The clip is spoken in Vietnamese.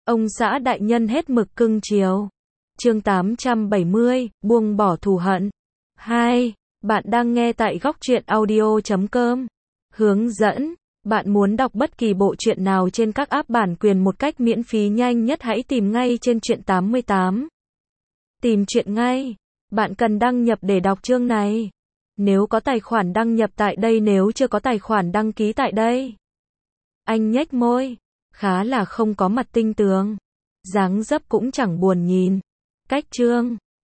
Ông xã đại nhân hết mực cưng chiều. Chương 870, buông bỏ thù hận. 2. Bạn đang nghe tại góc truyện audio.com. Hướng dẫn. Bạn muốn đọc bất kỳ bộ truyện nào trên các app bản quyền một cách miễn phí nhanh nhất, hãy tìm ngay trên Truyện 88. Tìm truyện ngay. Bạn cần đăng nhập để đọc chương này. Nếu có tài khoản đăng nhập tại đây, nếu chưa có tài khoản đăng ký tại đây. Anh nhếch môi. Khá là không có mặt tinh tường. Dáng dấp cũng chẳng buồn nhìn. Cách chương.